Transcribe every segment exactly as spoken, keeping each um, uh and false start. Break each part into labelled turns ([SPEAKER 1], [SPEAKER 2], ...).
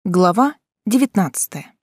[SPEAKER 1] Глава девятнадцатая.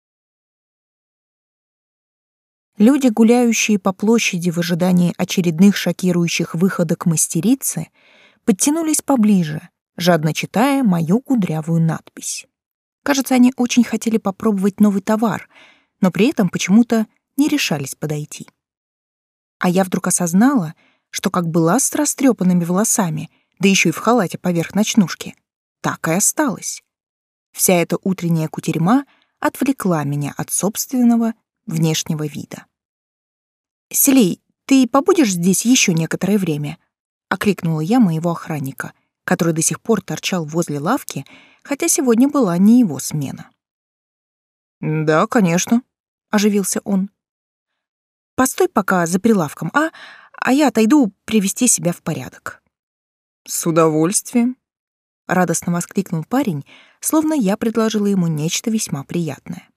[SPEAKER 1] Люди, гуляющие по площади в ожидании очередных шокирующих выходок мастерицы, подтянулись поближе, жадно читая мою кудрявую надпись. Кажется, они очень хотели попробовать новый товар, но при этом почему-то не решались подойти. А я вдруг осознала, что как была с растрепанными волосами, да еще и в халате поверх ночнушки, так и осталась. Вся эта утренняя кутерьма отвлекла меня от собственного внешнего вида. «Селей, ты побудешь здесь еще некоторое время?» — окликнула я моего охранника, который до сих пор торчал возле лавки, хотя сегодня была не его смена. «Да, конечно», — оживился он. «Постой пока за прилавком, а, а я отойду привести себя в порядок». «С удовольствием», — радостно воскликнул парень, словно я предложила ему нечто весьма приятное.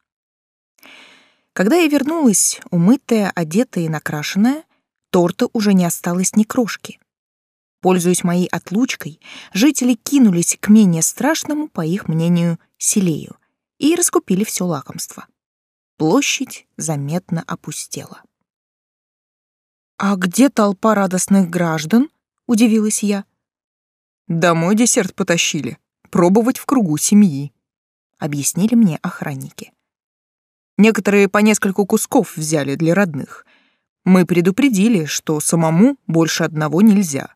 [SPEAKER 1] Когда я вернулась, умытая, одетая и накрашенная, торта уже не осталось ни крошки. Пользуясь моей отлучкой, жители кинулись к менее страшному, по их мнению, селею и раскупили все лакомство. Площадь заметно опустела. «А где толпа радостных граждан?» — удивилась я. «Домой десерт потащили. Пробовать в кругу семьи», — объяснили мне охранники. «Некоторые по нескольку кусков взяли для родных. Мы предупредили, что самому больше одного нельзя».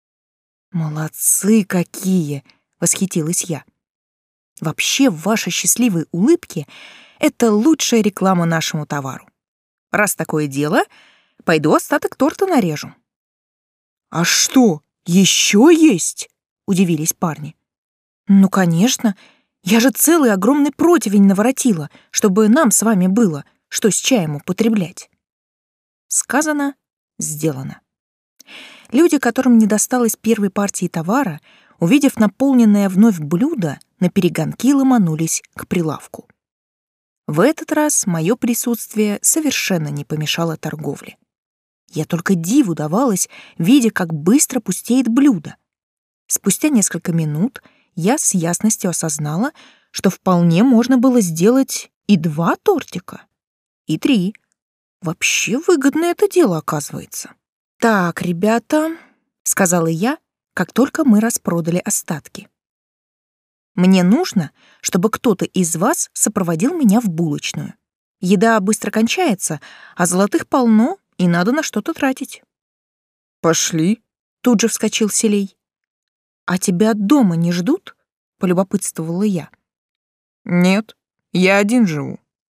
[SPEAKER 1] «Молодцы какие!» — восхитилась я. «Вообще, ваши счастливые улыбки — это лучшая реклама нашему товару. Раз такое дело, пойду остаток торта нарежу». «А что, еще есть?» — удивились парни. «Ну, конечно. Я же целый огромный противень наворотила, чтобы нам с вами было, что с чаем употреблять». Сказано, сделано. Люди, которым не досталось первой партии товара, увидев наполненное вновь блюдо, наперегонки ломанулись к прилавку. В этот раз мое присутствие совершенно не помешало торговле. Я только диву давалась, видя, как быстро пустеет блюдо. Спустя несколько минут я с ясностью осознала, что вполне можно было сделать и два тортика, и три. Вообще выгодное это дело, оказывается. «Так, ребята», — сказала я, как только мы распродали остатки. «Мне нужно, чтобы кто-то из вас сопроводил меня в булочную. Еда быстро кончается, а золотых полно, и надо на что-то тратить».
[SPEAKER 2] «Пошли»,
[SPEAKER 1] — тут же вскочил Селей. «А тебя дома не ждут?» — полюбопытствовала я.
[SPEAKER 2] «Нет, я один живу».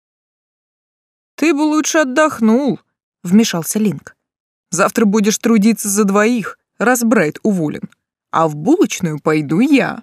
[SPEAKER 2] «Ты бы лучше отдохнул», — вмешался Линк. «Завтра будешь трудиться за двоих, раз Брайт уволен, а в булочную пойду я».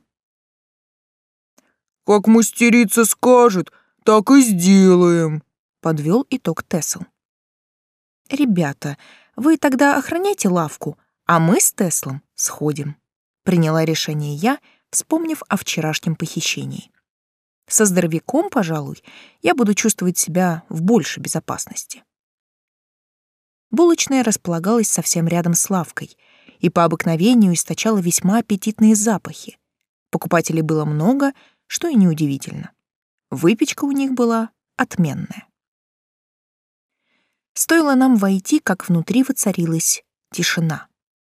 [SPEAKER 2] «Как мастерица скажет, так и сделаем», — подвел итог Тесл.
[SPEAKER 1] «Ребята, вы тогда охраняйте лавку, а мы с Теслом сходим», — приняла решение я, вспомнив о вчерашнем похищении. Со здоровяком, пожалуй, я буду чувствовать себя в большей безопасности. Булочная располагалась совсем рядом с лавкой и по обыкновению источала весьма аппетитные запахи. Покупателей было много, что и неудивительно. Выпечка у них была отменная. Стоило нам войти, как внутри воцарилась тишина.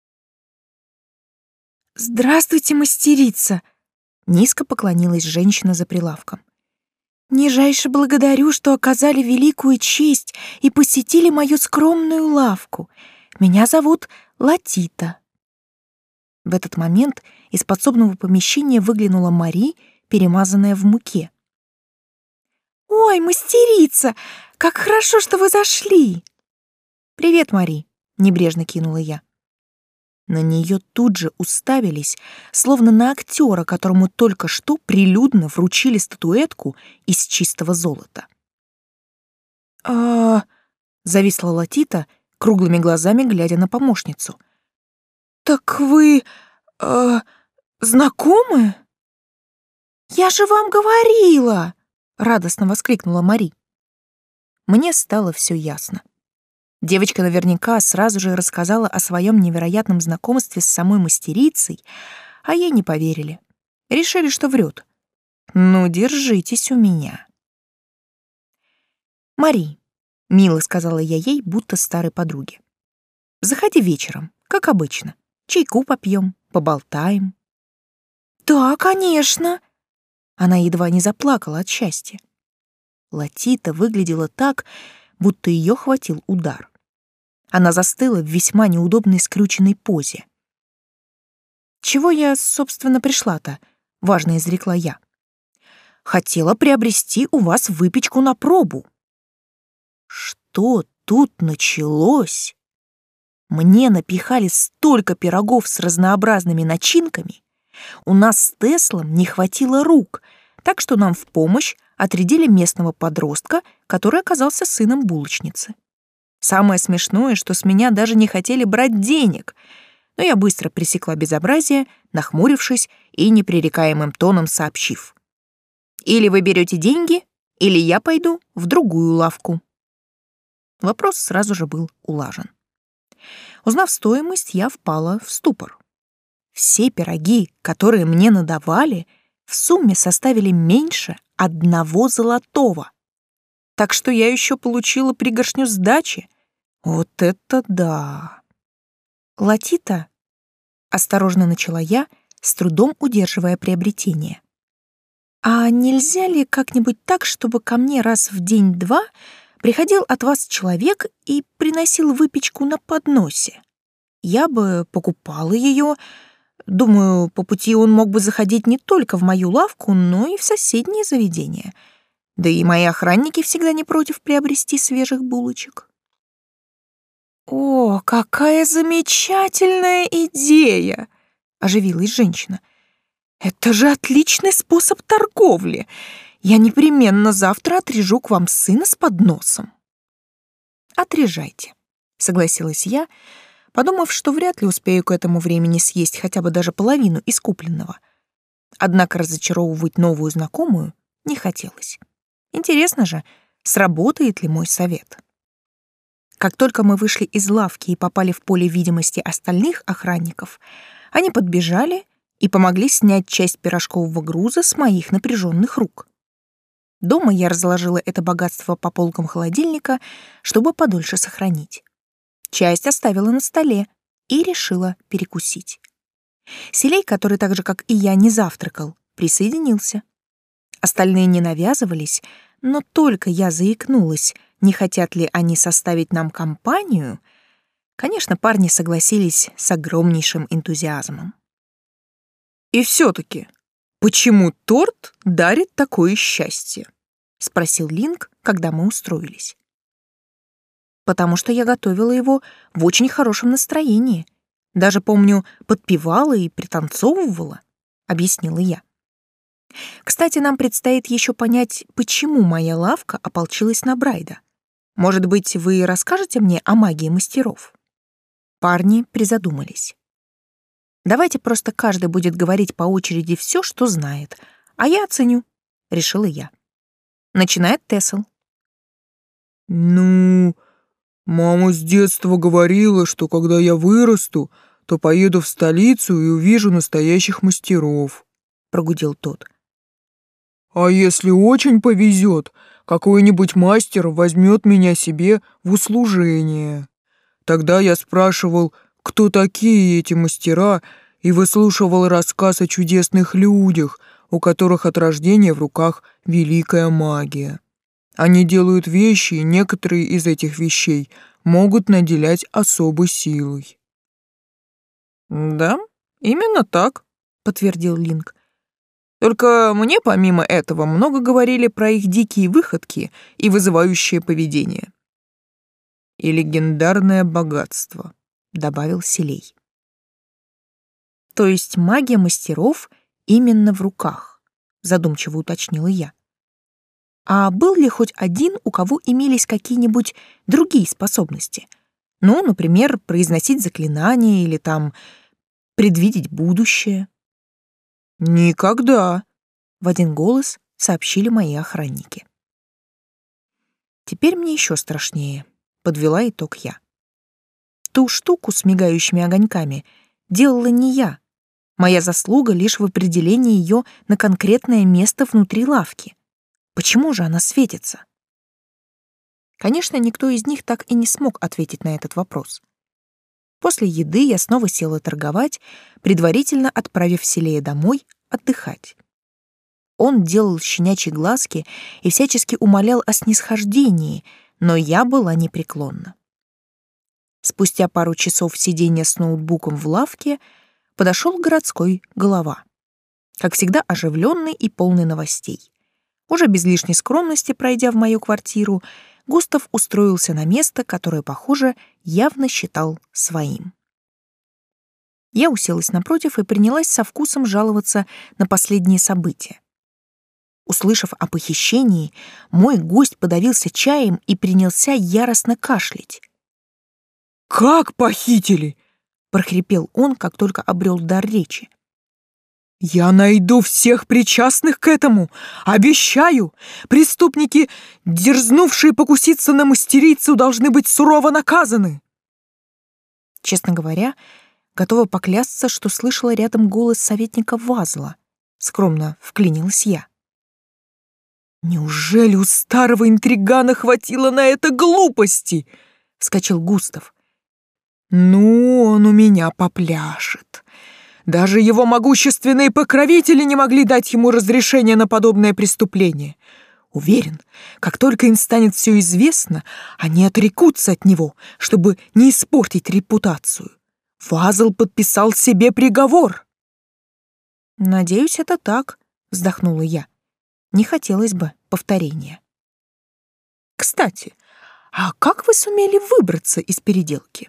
[SPEAKER 1] «Здравствуйте, мастерица!» — низко поклонилась женщина за прилавком. «Нижайше благодарю, что оказали великую честь и посетили мою скромную лавку. Меня зовут Латита». В этот момент из подсобного помещения выглянула Мари, перемазанная в муке. «Ой, мастерица, как хорошо, что вы зашли!» «Привет, Мари», — небрежно кинула я. На нее тут же уставились, словно на актера, которому только что прилюдно вручили статуэтку из чистого золота. «А...» — зависла Латита, круглыми глазами глядя на помощницу. «Так вы... А... знакомы?» «Я же вам говорила!» — радостно воскликнула Мари. Мне стало все ясно. Девочка наверняка сразу же рассказала о своем невероятном знакомстве с самой мастерицей, а ей не поверили. Решили, что врет. Ну, держитесь у меня. Мари, мило сказала я ей, будто старой подруге. Заходи вечером, как обычно. Чайку попьем, поболтаем. Да, конечно. Она едва не заплакала от счастья. Латита выглядела так, будто ее хватил удар. Она застыла в весьма неудобной скрюченной позе. «Чего я, собственно, пришла-то?» — важно изрекла я. «Хотела приобрести у вас выпечку на пробу». Что тут началось? Мне напихали столько пирогов с разнообразными начинками. У нас с Теслом не хватило рук, так что нам в помощь отрядили местного подростка, который оказался сыном булочницы. Самое смешное, что с меня даже не хотели брать денег, но я быстро пресекла безобразие, нахмурившись и непререкаемым тоном сообщив: «Или вы берете деньги, или я пойду в другую лавку». Вопрос сразу же был улажен. Узнав стоимость, я впала в ступор. Все пироги, которые мне надавали, в сумме составили меньше одного золотого. Так что я еще получила пригоршню сдачи. Вот это да! Латита, осторожно начала я, с трудом удерживая приобретение. А нельзя ли как-нибудь так, чтобы ко мне раз в день-два приходил от вас человек и приносил выпечку на подносе? Я бы покупала ее. Думаю, по пути он мог бы заходить не только в мою лавку, но и в соседние заведения. Да и мои охранники всегда не против приобрести свежих булочек. «О, какая замечательная идея!» — оживилась женщина. «Это же отличный способ торговли! Я непременно завтра отрежу к вам сына с подносом». «Отрежайте», — согласилась я, подумав, что вряд ли успею к этому времени съесть хотя бы даже половину искупленного. Однако разочаровывать новую знакомую не хотелось. Интересно же, сработает ли мой совет. Как только мы вышли из лавки и попали в поле видимости остальных охранников, они подбежали и помогли снять часть пирожкового груза с моих напряженных рук. Дома я разложила это богатство по полкам холодильника, чтобы подольше сохранить. Часть оставила на столе и решила перекусить. Селей, который так же, как и я, не завтракал, присоединился. Остальные не навязывались, но только я заикнулась, не хотят ли они составить нам компанию, конечно, парни согласились с огромнейшим энтузиазмом. «И все-таки, почему торт дарит такое счастье?» — спросил Линк, когда мы устроились. «Потому что я готовила его в очень хорошем настроении. Даже, помню, подпевала и пританцовывала», — объяснила я. «Кстати, нам предстоит еще понять, почему моя лавка ополчилась на Брайда. Может быть, вы расскажете мне о магии мастеров?» Парни призадумались. «Давайте просто каждый будет говорить по очереди все, что знает, а я оценю», — решила я. Начинает Тесл.
[SPEAKER 2] «Ну, мама с детства говорила, что когда я вырасту, то поеду в столицу и увижу настоящих мастеров», — прогудел тот. «А если очень повезет, какой-нибудь мастер возьмет меня себе в услужение. Тогда я спрашивал, кто такие эти мастера, и выслушивал рассказ о чудесных людях, у которых от рождения в руках великая магия. Они делают вещи, и некоторые из этих вещей могут наделять особой силой». «Да, именно так», — подтвердил Линк. «Только мне помимо этого много говорили про их дикие выходки и вызывающее поведение». «И легендарное богатство», — добавил Селей. «То есть магия мастеров именно в руках», — задумчиво уточнила я. «А был ли хоть один, у кого имелись какие-нибудь другие способности? Ну, например, произносить заклинания или там предвидеть будущее?» «Никогда», — в один голос сообщили мои охранники. «Теперь мне еще страшнее», — подвела итог я. «Ту штуку с мигающими огоньками делала не я.
[SPEAKER 1] Моя заслуга лишь в определении ее на конкретное место внутри лавки. Почему же она светится? Конечно, никто из них так и не смог ответить на этот вопрос. После еды я снова села торговать, предварительно отправив Селея домой отдыхать. Он делал щенячьи глазки и всячески умолял о снисхождении, но я была непреклонна. Спустя пару часов сидения с ноутбуком в лавке подошел городской голова. Как всегда, оживленный и полный новостей. Уже без лишней скромности, пройдя в мою квартиру, Густав устроился на место, которое, похоже, явно считал своим. Я уселась напротив и принялась со вкусом жаловаться на последние события. Услышав о похищении, мой гость подавился чаем и принялся яростно кашлять.
[SPEAKER 2] «Как похитили?»
[SPEAKER 1] — прохрипел он, как только обрел дар речи.
[SPEAKER 2] «Я найду всех причастных к этому! Обещаю! Преступники, дерзнувшие покуситься на мастерицу, должны быть сурово наказаны!»
[SPEAKER 1] Честно говоря, готова поклясться, что слышала рядом голос советника Вазла. Скромно вклинилась я.
[SPEAKER 2] «Неужели у старого интригана хватило на это глупости?» — вскочил Густав. «Ну, он у меня попляшет. Даже его могущественные покровители не могли дать ему разрешение на подобное преступление. Уверен, как только им станет все известно, они отрекутся от него, чтобы не испортить репутацию. Вазл подписал себе приговор».
[SPEAKER 1] «Надеюсь, это так», — вздохнула я. Не хотелось бы повторения. «Кстати, а как вы сумели выбраться из переделки?»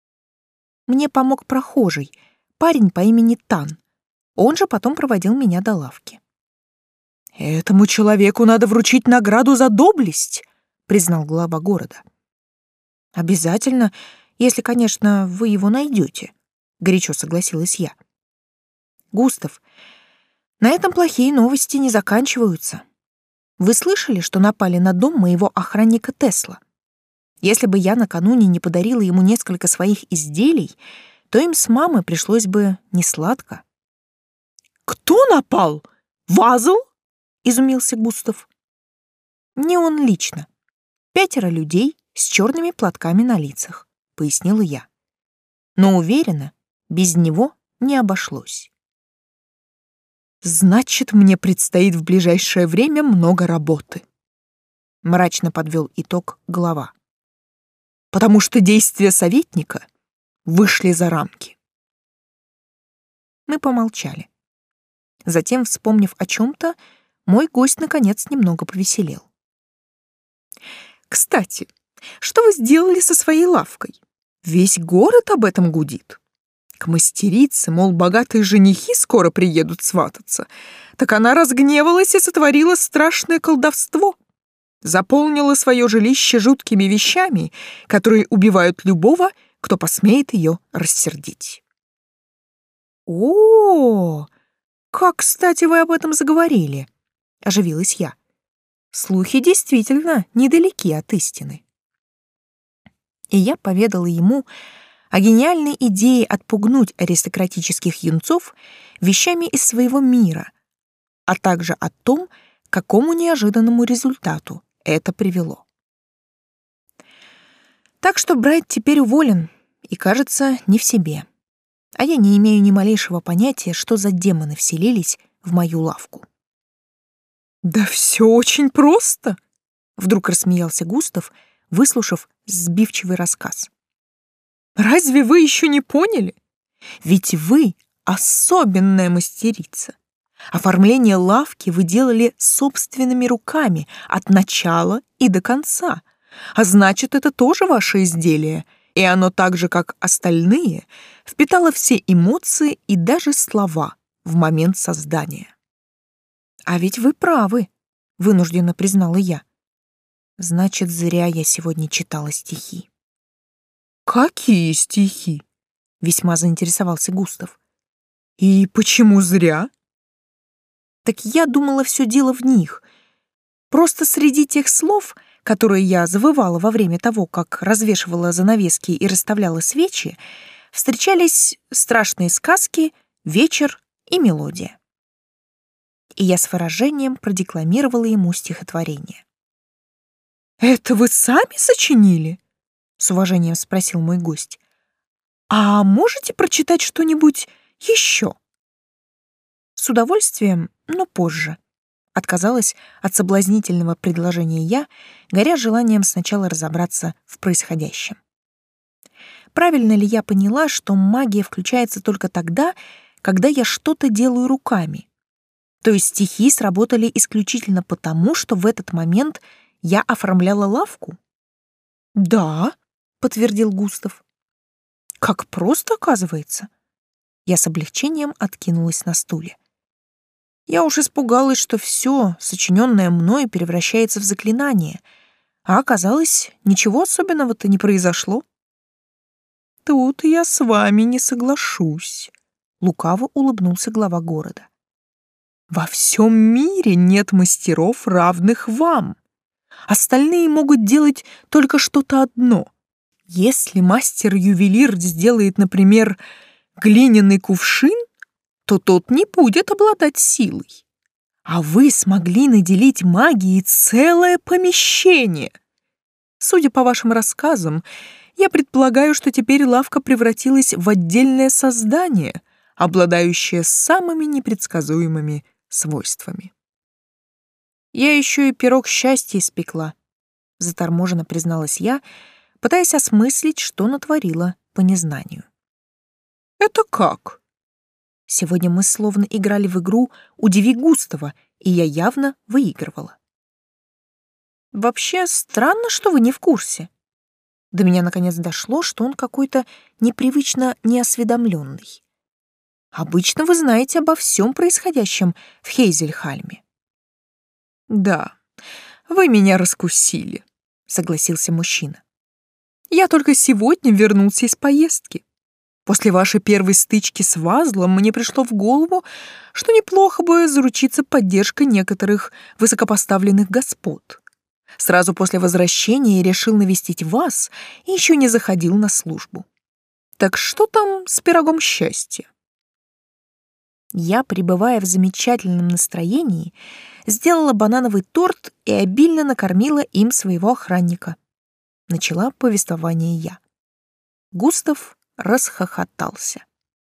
[SPEAKER 1] Мне помог прохожий, парень по имени Тан. Он же потом проводил меня до лавки.
[SPEAKER 2] «Этому человеку надо вручить награду за доблесть», — признал глава города.
[SPEAKER 1] «Обязательно, если, конечно, вы его найдете», — горячо согласилась я. «Густав, на этом плохие новости не заканчиваются. Вы слышали, что напали на дом моего охранника Тесла? Если бы я накануне не подарила ему несколько своих изделий, то им с мамой пришлось бы несладко».
[SPEAKER 2] «Кто напал? Вазл?» — изумился Густав.
[SPEAKER 1] «Не он лично. Пятеро людей с черными платками на лицах», — пояснила я. «Но уверена, без него не обошлось».
[SPEAKER 2] «Значит, мне предстоит в ближайшее время много работы», —
[SPEAKER 1] мрачно подвел итог глава.
[SPEAKER 2] «Потому что действия советника вышли за рамки».
[SPEAKER 1] Мы помолчали. Затем, вспомнив о чем-то, мой гость, наконец, немного повеселел.
[SPEAKER 2] «Кстати, что вы сделали со своей лавкой? Весь город об этом гудит. К мастерице, мол, богатые женихи скоро приедут свататься. Так она разгневалась и сотворила страшное колдовство. Заполнила свое жилище жуткими вещами, которые убивают любого, кто посмеет ее рассердить».
[SPEAKER 1] «О, как, кстати, вы об этом заговорили», — оживилась я. «Слухи действительно недалеки от истины». И я поведала ему о гениальной идее отпугнуть аристократических юнцов вещами из своего мира, а также о том, к какому неожиданному результату это привело. Так что Брайт теперь уволен и, кажется, не в себе. А я не имею ни малейшего понятия, что за демоны вселились в мою лавку.
[SPEAKER 2] «Да все очень просто», — вдруг рассмеялся Густав, выслушав сбивчивый рассказ. «Разве вы еще не поняли? Ведь вы особенная мастерица. Оформление лавки вы делали собственными руками от начала и до конца, а значит, это тоже ваше изделие, и оно так же, как остальные, впитало все эмоции и даже слова в момент создания».
[SPEAKER 1] «А ведь вы правы», — вынужденно признала я. «Значит, зря я сегодня читала стихи».
[SPEAKER 2] «Какие стихи?» — весьма заинтересовался Густав. «И почему зря?»
[SPEAKER 1] «Так я думала, все дело в них. Просто среди тех слов, которые я завывала во время того, как развешивала занавески и расставляла свечи, встречались страшные сказки, вечер и мелодия. И я с выражением продекламировала ему стихотворение. «Это вы сами сочинили?» — с уважением спросил мой гость. «А можете прочитать что-нибудь еще?» «С удовольствием, но позже», — отказалась от соблазнительного предложения я, горя желанием сначала разобраться в происходящем. Правильно ли я поняла, что магия включается только тогда, когда я что-то делаю руками? То есть стихи сработали исключительно потому, что в этот момент я оформляла лавку? «Да», — подтвердил Густав. «Как просто, оказывается». Я с облегчением откинулась на стуле. Я уж испугалась, что все, сочиненное мной, превращается в заклинание, а оказалось, ничего особенного-то не произошло. «Тут я с вами не соглашусь», — лукаво улыбнулся глава города. «Во всем мире нет мастеров, равных вам. Остальные могут делать только что-то одно. Если мастер-ювелир сделает, например, глиняный кувшин, то тот не будет обладать силой. А вы смогли наделить магией целое помещение. Судя по вашим рассказам, я предполагаю, что теперь лавка превратилась в отдельное создание, обладающее самыми непредсказуемыми свойствами». «Я еще и пирог счастья испекла», — заторможенно призналась я, пытаясь осмыслить, что натворила по незнанию. «Это как?» Сегодня мы словно играли в игру «Удиви Густава», и я явно выигрывала. «Вообще, странно, что вы не в курсе». До меня наконец дошло, что он какой-то непривычно неосведомленный. Обычно вы знаете обо всем происходящем в Хейзельхальме. «Да, вы меня раскусили», — согласился мужчина. «Я только сегодня вернулся из поездки. После вашей первой стычки с Вазлом мне пришло в голову, что неплохо бы заручиться поддержкой некоторых высокопоставленных господ. Сразу после возвращения я решил навестить вас и еще не заходил на службу. Так что там с пирогом счастья?» Я, пребывая в замечательном настроении, сделала банановый торт и обильно накормила им своего охранника. Начала повествование я. Густав расхохотался.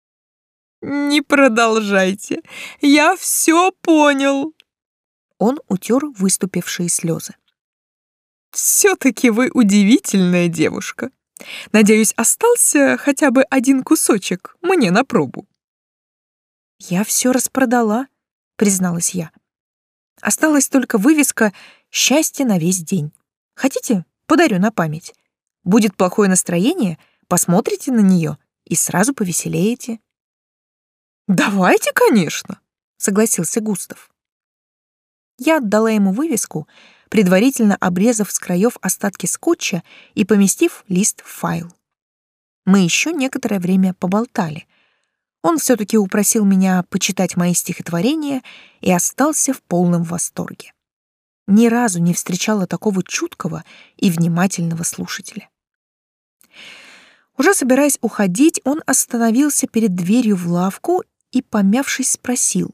[SPEAKER 1] «Не продолжайте, я все понял». Он утер выступившие слезы. «Все-таки вы удивительная девушка. Надеюсь, остался хотя бы один кусочек мне на пробу». «Я все распродала», — призналась я. «Осталась только вывеска «Счастье на весь день». Хотите, подарю на память? Будет плохое настроение, посмотрите на нее и сразу повеселеете». «Давайте, конечно», — согласился Густав. Я отдала ему вывеску, предварительно обрезав с краев остатки скотча и поместив лист в файл. Мы еще некоторое время поболтали. Он все-таки упросил меня почитать мои стихотворения и остался в полном восторге. Ни разу не встречала такого чуткого и внимательного слушателя. Уже собираясь уходить, он остановился перед дверью в лавку и, помявшись, спросил.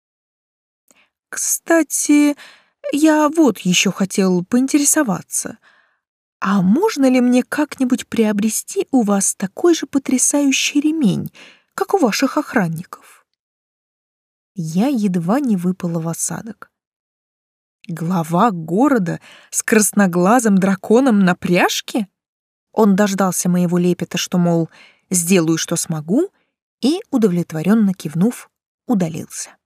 [SPEAKER 1] «Кстати, я вот еще хотел поинтересоваться. А можно ли мне как-нибудь приобрести у вас такой же потрясающий ремень, как у ваших охранников?» Я едва не выпала в осадок. Глава города с красноглазым драконом на пряжке? Он дождался моего лепета, что, мол, сделаю, что смогу, и, удовлетворенно кивнув, удалился.